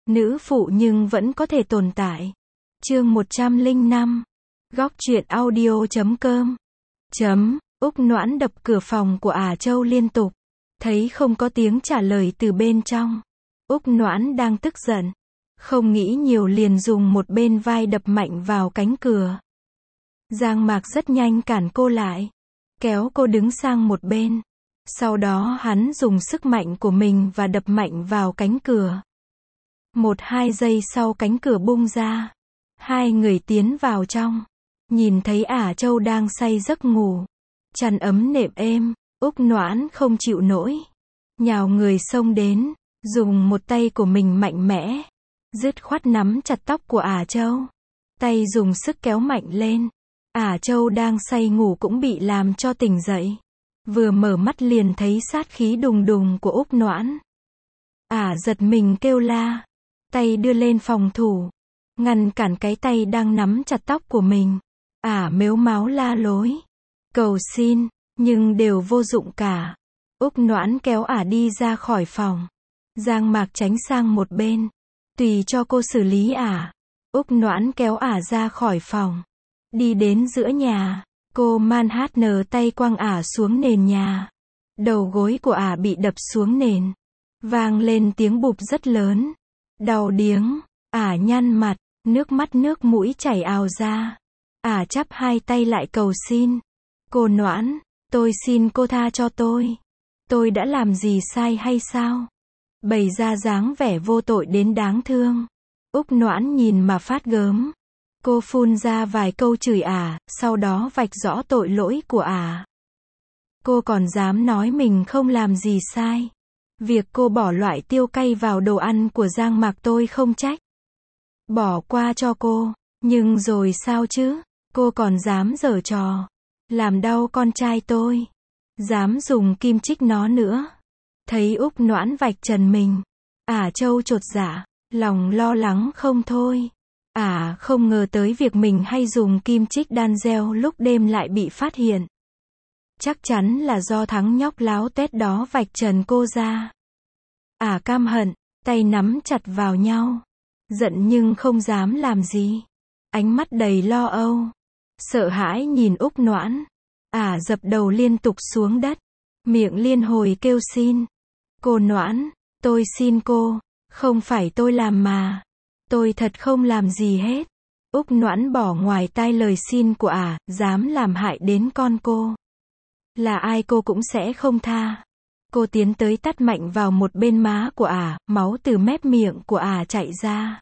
Nữ phụ nhưng vẫn có thể tồn tại. Chương 105. Góc truyện audio.com. Úc Noãn đập cửa phòng của Ả Châu liên tục. Thấy không có tiếng trả lời từ bên trong. Úc Noãn đang tức giận. Không nghĩ nhiều liền dùng một bên vai đập mạnh vào cánh cửa. Giang Mạc rất nhanh cản cô lại. Kéo cô đứng sang một bên. Sau đó hắn dùng sức mạnh của mình và đập mạnh vào cánh cửa. 1-2 giây sau cánh cửa bung ra. Hai người tiến vào trong. Nhìn thấy Ả Châu đang say giấc ngủ. Chăn ấm nệm êm. Úc Noãn không chịu nổi. Nhào người xông đến. Dùng một tay của mình mạnh mẽ. Dứt khoát nắm chặt tóc của Ả Châu. Tay dùng sức kéo mạnh lên. Ả Châu đang say ngủ cũng bị làm cho tỉnh dậy. Vừa mở mắt liền thấy sát khí đùng đùng của Úc Noãn. Ả giật mình kêu la. Tay đưa lên phòng thủ. Ngăn cản cái tay đang nắm chặt tóc của mình. Ả mếu máo la lối. Cầu xin, nhưng đều vô dụng cả. Úc Noãn kéo Ả đi ra khỏi phòng. Giang Mạc tránh sang một bên. Tùy cho cô xử lý Ả. Úc Noãn kéo Ả ra khỏi phòng. Đi đến giữa nhà. Cô Manhattan tay quăng Ả xuống nền nhà. Đầu gối của Ả bị đập xuống nền. Vang lên tiếng bụp rất lớn. Đau điếng. Ả nhăn mặt. Nước mũi chảy ào ra. Ả chắp hai tay lại cầu xin. Cô Noãn, tôi xin cô tha cho tôi. Tôi đã làm gì sai hay sao? Bày ra dáng vẻ vô tội đến đáng thương. Úc Noãn nhìn mà phát gớm. Cô phun ra vài câu chửi Ả, sau đó vạch rõ tội lỗi của Ả. Cô còn dám nói mình không làm gì sai. Việc cô bỏ loại tiêu cay vào đồ ăn của Giang Mạc tôi không trách. Bỏ qua cho cô. Nhưng rồi sao chứ? Cô còn dám giở trò. Làm đau con trai tôi. Dám dùng kim chích nó nữa. Thấy Úc Noãn vạch trần mình. Ả Châu chột dạ. Lòng lo lắng không thôi. Ả không ngờ tới việc mình hay dùng kim chích đan gel lúc đêm lại bị phát hiện. Chắc chắn là do thằng nhóc láo tét đó vạch trần cô ra. Ả cam hận. Tay nắm chặt vào nhau. Giận nhưng không dám làm gì. Ánh mắt đầy lo âu. Sợ hãi nhìn Úc Noãn. Ả dập đầu liên tục xuống đất. Miệng liên hồi kêu xin. Cô Noãn, tôi xin cô. Không phải tôi làm mà. Tôi thật không làm gì hết. Úc Noãn bỏ ngoài tai lời xin của Ả, dám làm hại đến con cô. Là ai cô cũng sẽ không tha. Cô tiến tới tát mạnh vào một bên má của Ả, máu từ mép miệng của Ả chảy ra.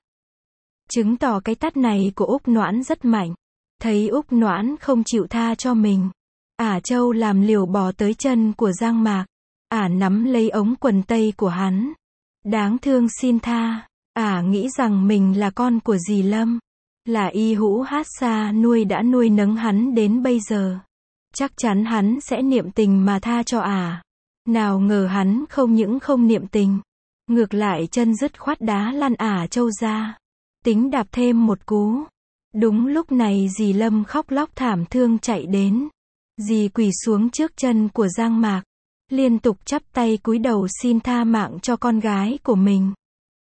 Chứng tỏ cái tát này của Úc Noãn rất mạnh. Thấy Úc Noãn không chịu tha cho mình. Ả Châu làm liều bò tới chân của Giang Mạc. Ả nắm lấy ống quần tây của hắn. Đáng thương xin tha. Ả nghĩ rằng mình là con của dì Lâm. Là y hữu hát xa nuôi đã nuôi nấng hắn đến bây giờ. Chắc chắn hắn sẽ niệm tình mà tha cho Ả. Nào ngờ hắn không những không niệm tình. Ngược lại chân dứt khoát đá lăn Ả Châu ra. Tính đạp thêm một cú. Đúng lúc này dì Lâm khóc lóc thảm thương chạy đến. Dì quỳ xuống trước chân của Giang Mạc. Liên tục chắp tay cúi đầu xin tha mạng cho con gái của mình.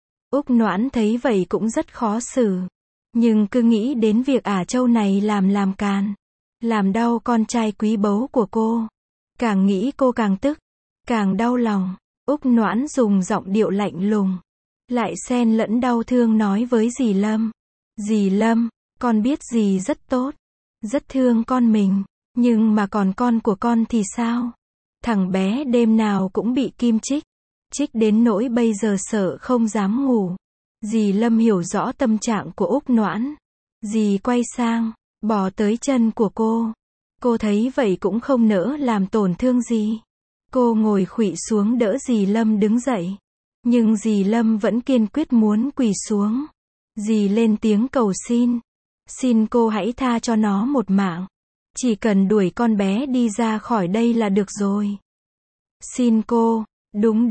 Úc Noãn thấy vậy cũng rất khó xử. Nhưng cứ nghĩ đến việc Ả Châu này làm càn. Làm đau con trai quý báu của cô. Càng nghĩ cô càng tức. Càng đau lòng. Úc Noãn dùng giọng điệu lạnh lùng. Lại xen lẫn đau thương nói với dì Lâm. Dì Lâm, con biết dì rất tốt. Rất thương con mình. Nhưng mà còn con của con thì sao? Thằng bé đêm nào cũng bị kim chích. Chích đến nỗi bây giờ sợ không dám ngủ. Dì Lâm hiểu rõ tâm trạng của Úc Noãn. Dì quay sang, bò tới chân của cô. Cô thấy vậy cũng không nỡ làm tổn thương gì. Cô ngồi khuỵu xuống đỡ dì Lâm đứng dậy. Nhưng dì Lâm vẫn kiên quyết muốn quỳ xuống. Dì lên tiếng cầu xin. Xin cô hãy tha cho nó một mạng. Chỉ cần đuổi con bé đi ra khỏi đây là được rồi. Xin cô. Đúng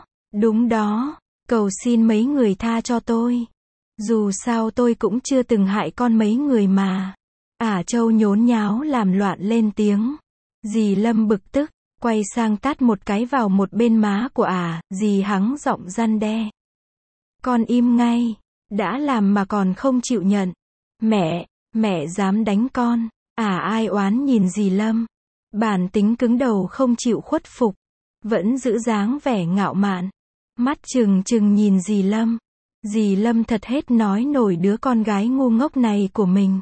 đó. Cầu xin mấy người tha cho tôi. Dù sao tôi cũng chưa từng hại con mấy người mà. Ả Châu nhốn nháo làm loạn lên tiếng. Dì Lâm bực tức. Quay sang tát một cái vào một bên má của Ả. Dì hắng giọng răn đe. Con im ngay. Đã làm mà còn không chịu nhận. Mẹ dám đánh con. Ai oán nhìn dì Lâm. Bản tính cứng đầu không chịu khuất phục. Vẫn giữ dáng vẻ ngạo mạn. Mắt trừng trừng nhìn dì Lâm. Dì Lâm thật hết nói nổi đứa con gái ngu ngốc này của mình.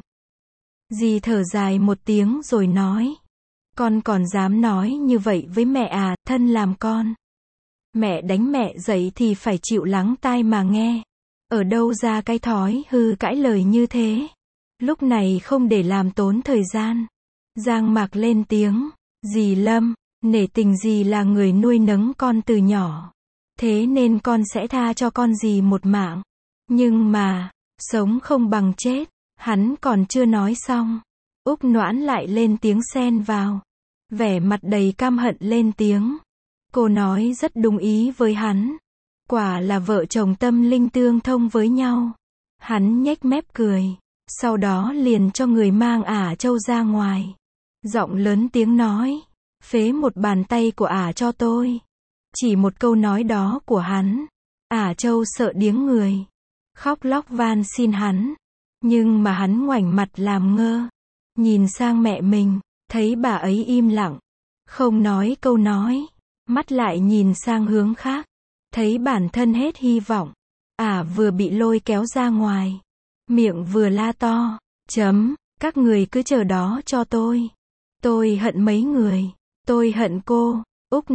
Dì thở dài một tiếng rồi nói. Con còn dám nói như vậy với mẹ à, thân làm con. Mẹ đánh mẹ dậy thì phải chịu lắng tai mà nghe. Ở đâu ra cái thói hư cãi lời như thế. Lúc này không để làm tốn thời gian. Giang Mạc lên tiếng. Dì Lâm, nể tình dì là người nuôi nấng con từ nhỏ. Thế nên con sẽ tha cho con dì một mạng. Nhưng mà, sống không bằng chết. Hắn còn chưa nói xong. Úc Noãn lại lên tiếng xen vào. Vẻ mặt đầy căm hận lên tiếng. Cô nói rất đúng ý với hắn. Quả là vợ chồng tâm linh tương thông với nhau. Hắn nhếch mép cười. Sau đó liền cho người mang Ả Châu ra ngoài. Giọng lớn tiếng nói. Phế một bàn tay của Ả cho tôi. Chỉ một câu nói đó của hắn. Ả Châu sợ điếng người. Khóc lóc van xin hắn. Nhưng mà hắn ngoảnh mặt làm ngơ. Nhìn sang mẹ mình. Thấy bà ấy im lặng. Không nói câu nói. Mắt lại nhìn sang hướng khác. Thấy bản thân hết hy vọng. Ả vừa bị lôi kéo ra ngoài. Miệng vừa la to. Các người cứ chờ đó cho tôi. Tôi hận mấy người. Tôi hận cô.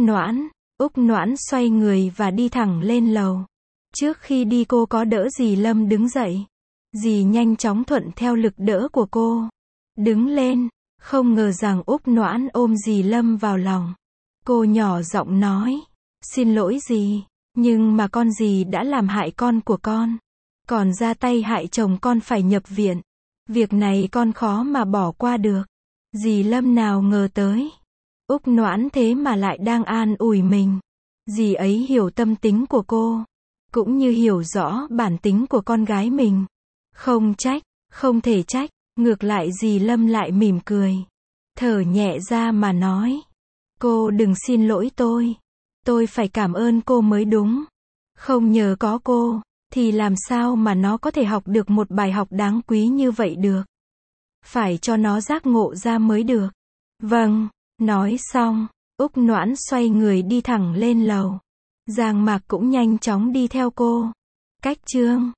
Úc Noãn xoay người và đi thẳng lên lầu. Trước khi đi cô có đỡ dì Lâm đứng dậy. Dì nhanh chóng thuận theo lực đỡ của cô. Đứng lên. Không ngờ rằng Úc Noãn ôm dì Lâm vào lòng. Cô nhỏ giọng nói. Xin lỗi dì. Nhưng mà con dì đã làm hại con của con. Còn ra tay hại chồng con phải nhập viện. Việc này con khó mà bỏ qua được. Dì Lâm nào ngờ tới. Úc Noãn thế mà lại đang an ủi mình. Dì ấy hiểu tâm tính của cô. Cũng như hiểu rõ bản tính của con gái mình. Không trách, không thể trách. Ngược lại dì Lâm lại mỉm cười. Thở nhẹ ra mà nói. Cô đừng xin lỗi tôi. Tôi phải cảm ơn cô mới đúng. Không nhờ có cô, thì làm sao mà nó có thể học được một bài học đáng quý như vậy được. Phải cho nó giác ngộ ra mới được. Vâng, nói xong, Úc Noãn xoay người đi thẳng lên lầu. Giang Mạc cũng nhanh chóng đi theo cô. Cách chương